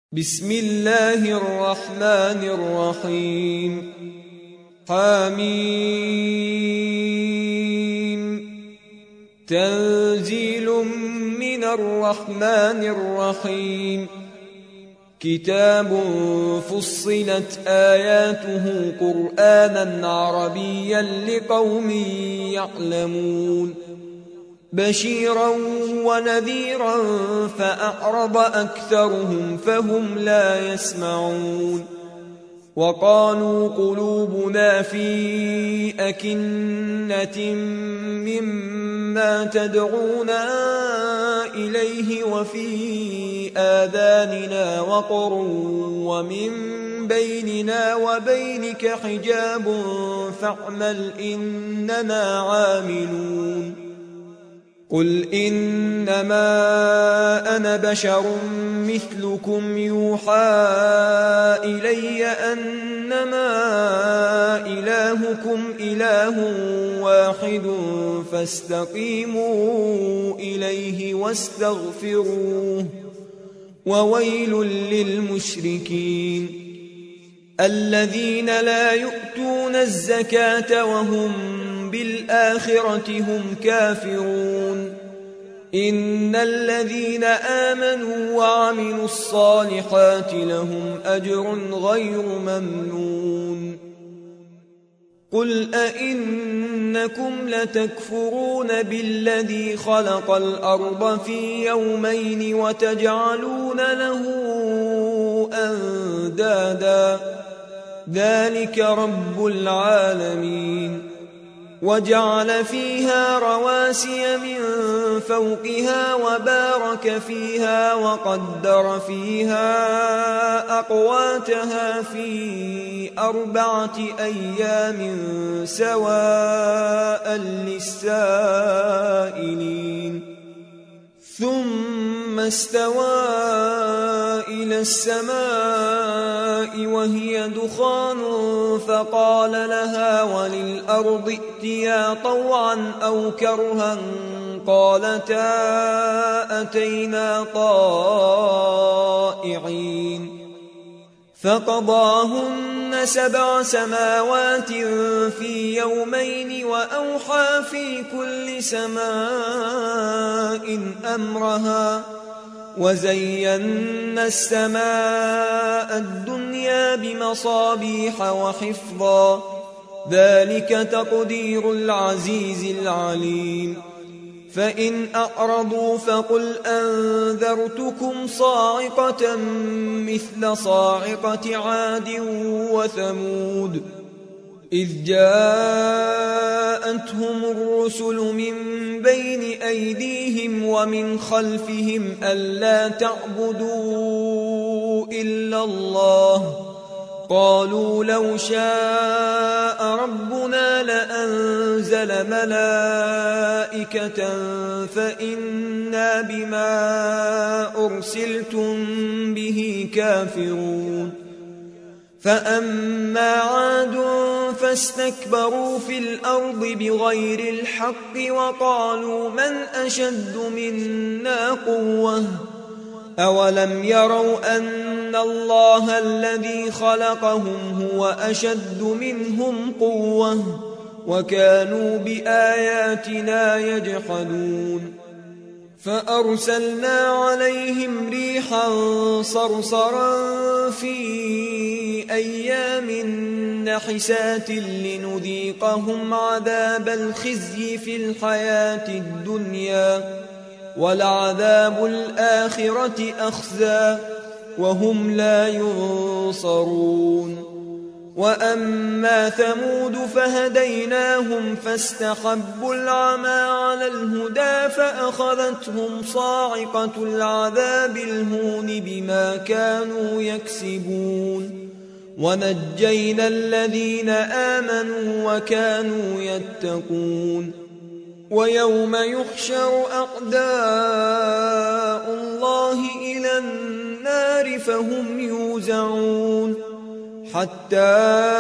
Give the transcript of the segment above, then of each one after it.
بسم الله الرحمن الرحيم حميم تنزيل من الرحمن الرحيم كتاب فصلت آياته قرآنا عربيا لقوم يعلمون بشيرا ونذيرا فأعرض أكثرهم فهم لا يسمعون وقالوا قلوبنا في أكنة مما تدعونا إليه وفي آذاننا وقر ومن بيننا وبينك حجاب فاعمل إننا عاملون قل إنما أنا بشر مثلكم يوحى إلي أنما إلهكم إله واحد فاستقيموا إليه واستغفروه وويل للمشركين الذين لا يؤتون الزكاة وهم بالآخرة هم كافرون إن الذين آمنوا وعملوا الصالحات لهم أجر غير ممنون قل أئنكم لتكفرون بالذي خلق الأرض في يومين وتجعلون له أندادا ذلك رب العالمين وجعل فيها رواسي من فوقها وبارك فيها وقدر فيها أقواتها في 4 أيام سواء للسائلين ثم استوى إلى السماء وهي دخان فقال لها وللأرض ائتيا طوعا أو كرها قالتا أتينا طائعين فقضاهن 7 سماوات في يومين وأوحى في كل سماء أمرها وزينا السماء الدنيا بمصابيح وحفظا ذلك تقدير العزيز العليم فإن أعرضوا فقل أنذرتكم صاعقة مثل صاعقة عاد وثمود إذ جاءتهم الرسل من بين أيديهم ومن خلفهم ألا تعبدوا إلا الله قالوا لو شاء ربنا لأنزل ملائكة فإنا بما أرسلتم به كافرون فأما عاد فاستكبروا في الأرض بغير الحق وقالوا من أشد منا قوة أولم يروا أن الله الذي خلقهم هو أشد منهم قوة وكانوا بآياتنا يجحدون فأرسلنا عليهم ريحا صرصرا في أيام نحسات لنذيقهم عذاب الخزي في الحياة الدنيا ولعذاب الآخرة أخزى وهم لا ينصرون وأما ثمود فهديناهم فاستحبوا العمى على الهدى فأخذتهم صاعقة العذاب الهون بما كانوا يكسبون ونجينا الذين آمنوا وكانوا يتقون ويوم يحشر أعداء الله إلى النار فهم يوزعون حتى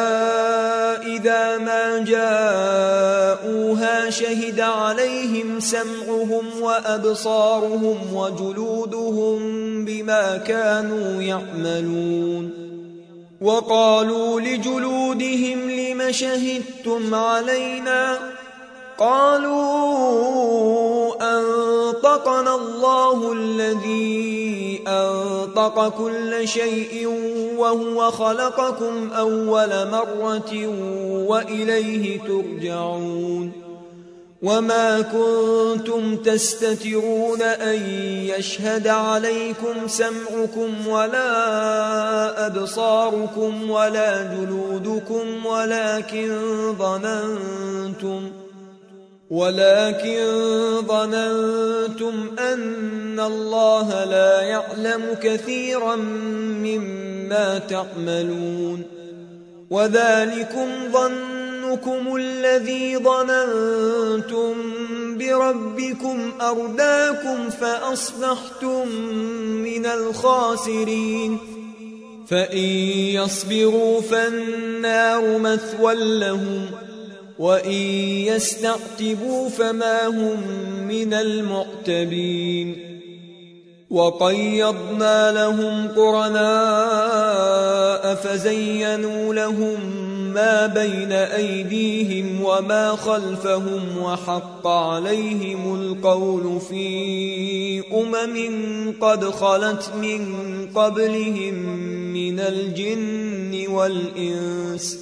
إذا ما جاءوها شهد عليهم سمعهم وأبصارهم وجلودهم بما كانوا يعملون وقالوا لجلودهم لم شهدتم علينا قالوا أنطقنا الله الذي أنطق كل شيء وهو خلقكم أول مرة وإليه ترجعون وما كنتم تستترون أن يشهد عليكم سمعكم ولا أبصاركم ولا جلودكم ولكن ظننتم أن الله لا يعلم كثيرا مما تعملون وذلكم ظنكم الذي ظننتم بربكم أرداكم فأصبحتم من الخاسرين فإن يصبروا فالنار مثوى لهم وإن يستعتبوا فما هم من المعتبين وقيضنا لهم قرناء فزينوا لهم ما بين أيديهم وما خلفهم وحق عليهم القول في قد خلت من قبلهم من الجن والإنس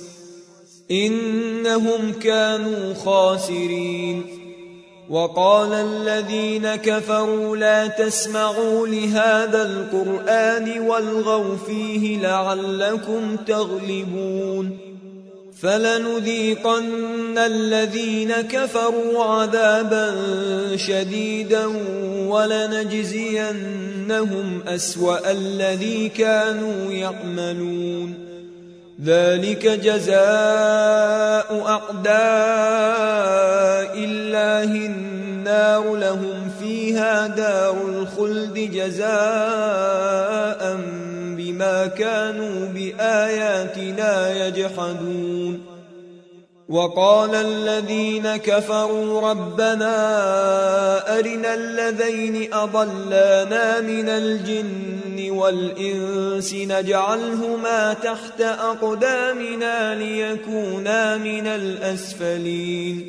إنهم كانوا خاسرين وقال الذين كفروا لا تسمعوا لهذا القرآن والغوا فيه لعلكم تغلبون فلنذيقن الذين كفروا عذابا شديدا ولنجزينهم أسوأ الذي كانوا يعملون ذلك جزاء أعداء الله النار لهم فيها دار الخلد جزاء بما كانوا بآياتنا يجحدون وقال الذين كفروا ربنا أرنا الذين أضلانا من الجن والإنس نجعلهما تحت أقدامنا ليكونا من الأسفلين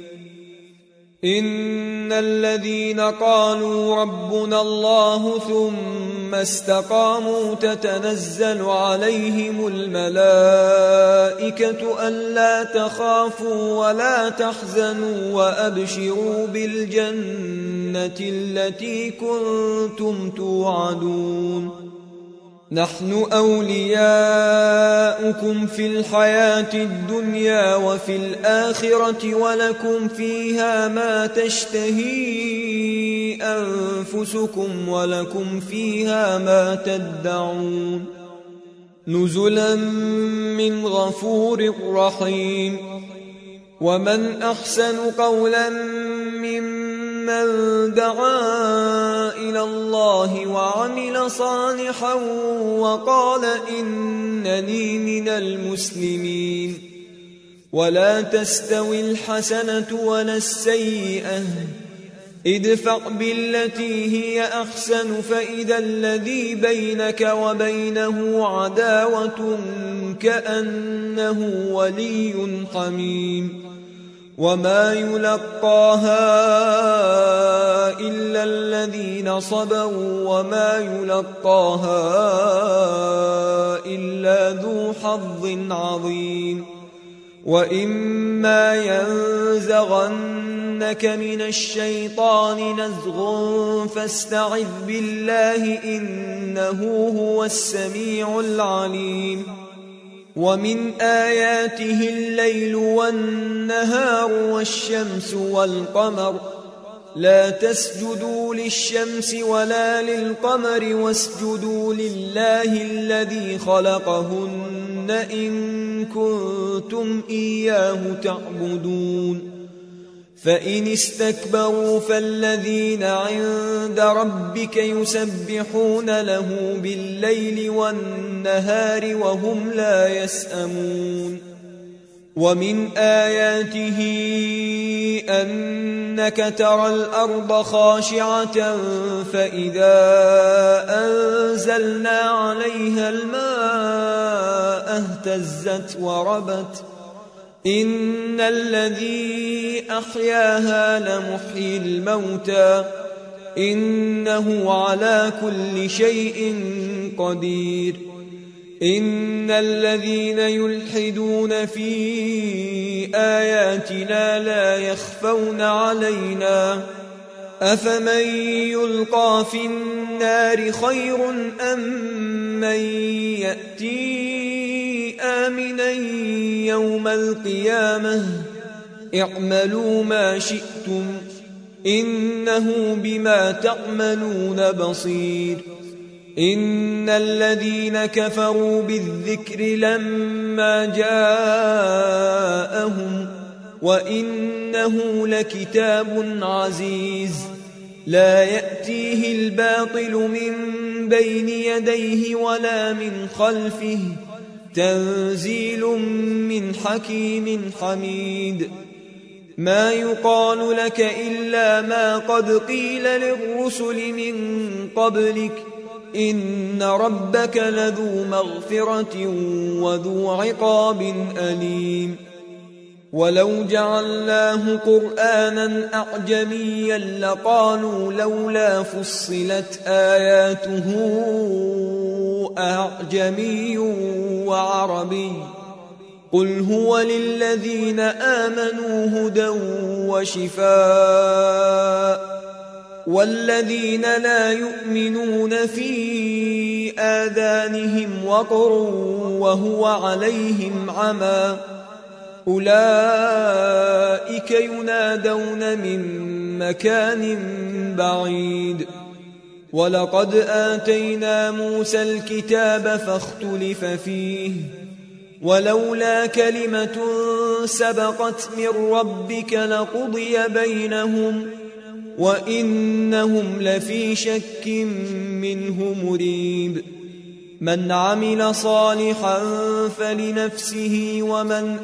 إن الذين قالوا ربنا الله ثم استقاموا تتنزل عليهم الملائكة ألا تخافوا ولا تحزنوا وأبشروا بالجنة التي كنتم توعدون نحن أولياؤكم في الحياة الدنيا وفي الآخرة ولكم فيها ما تشتهي أنفسكم ولكم فيها ما تدعون نزلا من غفور رحيم ومن أحسن قولا ممن دعا إلى الله وعمل صالحا وقال إنني من المسلمين ولا تستوي الحسنة ولا السيئة ادفع بالتي هي أحسن فإذا الذي بينك وبينه عداوة كأنه ولي حميم وما يلقاها إلا الذين صبروا وما يلقاها إلا ذو حظ عظيم وإما ينزغنك من الشيطان نزغ فاستعذ بالله إنه هو السميع العليم ومن آياته الليل والنهار والشمس والقمر لا تسجدوا للشمس ولا للقمر واسجدوا لله الذي خلقهن إن كنتم إياه تعبدون فإن استكبروا فالذين عند ربك يسبحون له بالليل والنهار وهم لا يسأمون ومن آياته أنك ترى الأرض خاشعة فإذا أنزلنا عليها الماء اهتزت وربت إن الذي أحياها لمحيي الموتى إنه على كل شيء قدير إن الذين يلحدون في آياتنا لا يخفون علينا أفمن يلقى في النار خير أم من يأتي آمنا يوم القيامة اعملوا ما شئتم إنه بما تعملون بصير إن الذين كفروا بالذكر لما جاءهم وإنه لكتاب عزيز لا يأتيه الباطل من بين يديه ولا من خلفه تنزيل من حكيم حميد ما يقال لك إلا ما قد قيل للرسل من قبلك إن ربك لذو مغفرة وذو عقاب أليم ولو جعلناه قرآنا أعجميا لقالوا لولا فصلت آياته أعجمي وعربي قل هو للذين آمنوا هدى وشفاء والذين لا يؤمنون في آذانهم وقر وهو عليهم عمى أولئك ينادون من مكان بعيد ولقد آتينا موسى الكتاب فاختلف فيه ولولا كلمة سبقت من ربك لقضي بينهم وإنهم لفي شك منه مريب من عمل صالحا فلنفسه ومن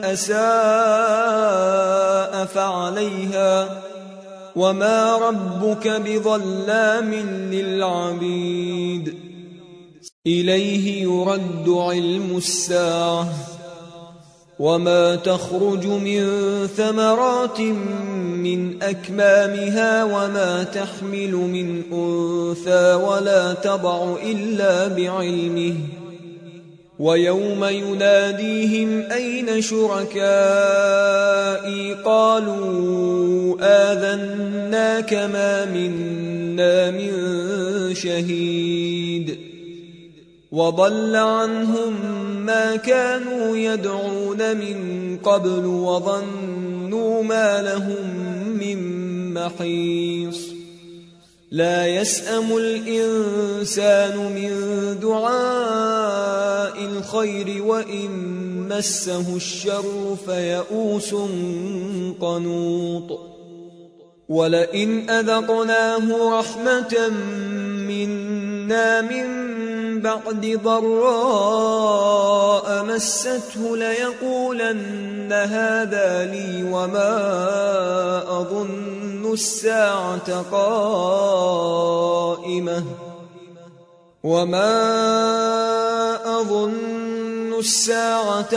أساء فعليها وما ربك بظلام للعبيد إليه يرد علم الساعة وما تخرج من ثمرات من أكمامها وما تحمل من أنثى ولا تضع إلا بعلمه ويوم يناديهم أين شركائي قالوا آذناك ما منا من شهيد وضل عنهم ما كانوا يدعون من قبل وظنوا ما لهم من محيص لا يسأم الإنسان من دعاء الخير وإن مسه الشر فيئوس قنوط ولئن أذقناه رحمة منا من بعد ضراء مسته ليقولن هذا لي وما أظن الساعة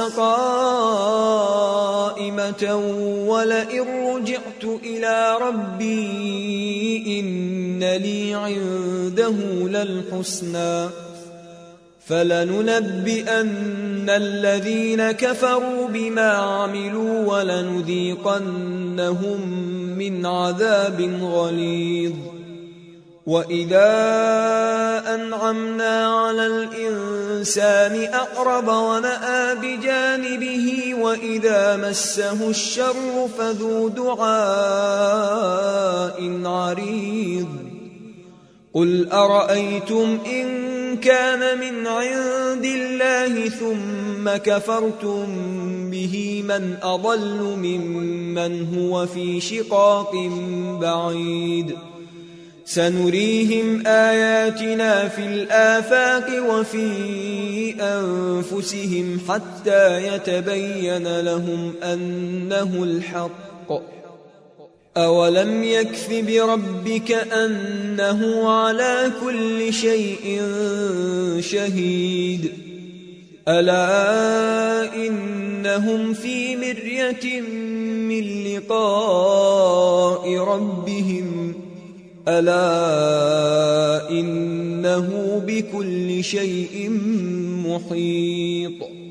قائمة ولئن رجعت إلى ربي إن لي عنده للحسنى فلننبئن الذين كفروا بما عملوا ولنذيقنهم من عذاب غليظ وإذا أنعمنا على الإنسان أعرض ونأى بجانبه وإذا مسه الشر فذو دعاء عريض قل أرأيتم إن كان من عند الله ثم كفرتم به من أضل ممن هو في شقاق بعيد سنريهم آياتنا في الآفاق وفي أنفسهم حتى يتبين لهم أنه الحق أولم يكف بربك أنه على كل شيء شهيد ألا إنهم في مرية من لقاء ربهم ألا إنه بكل شيء محيط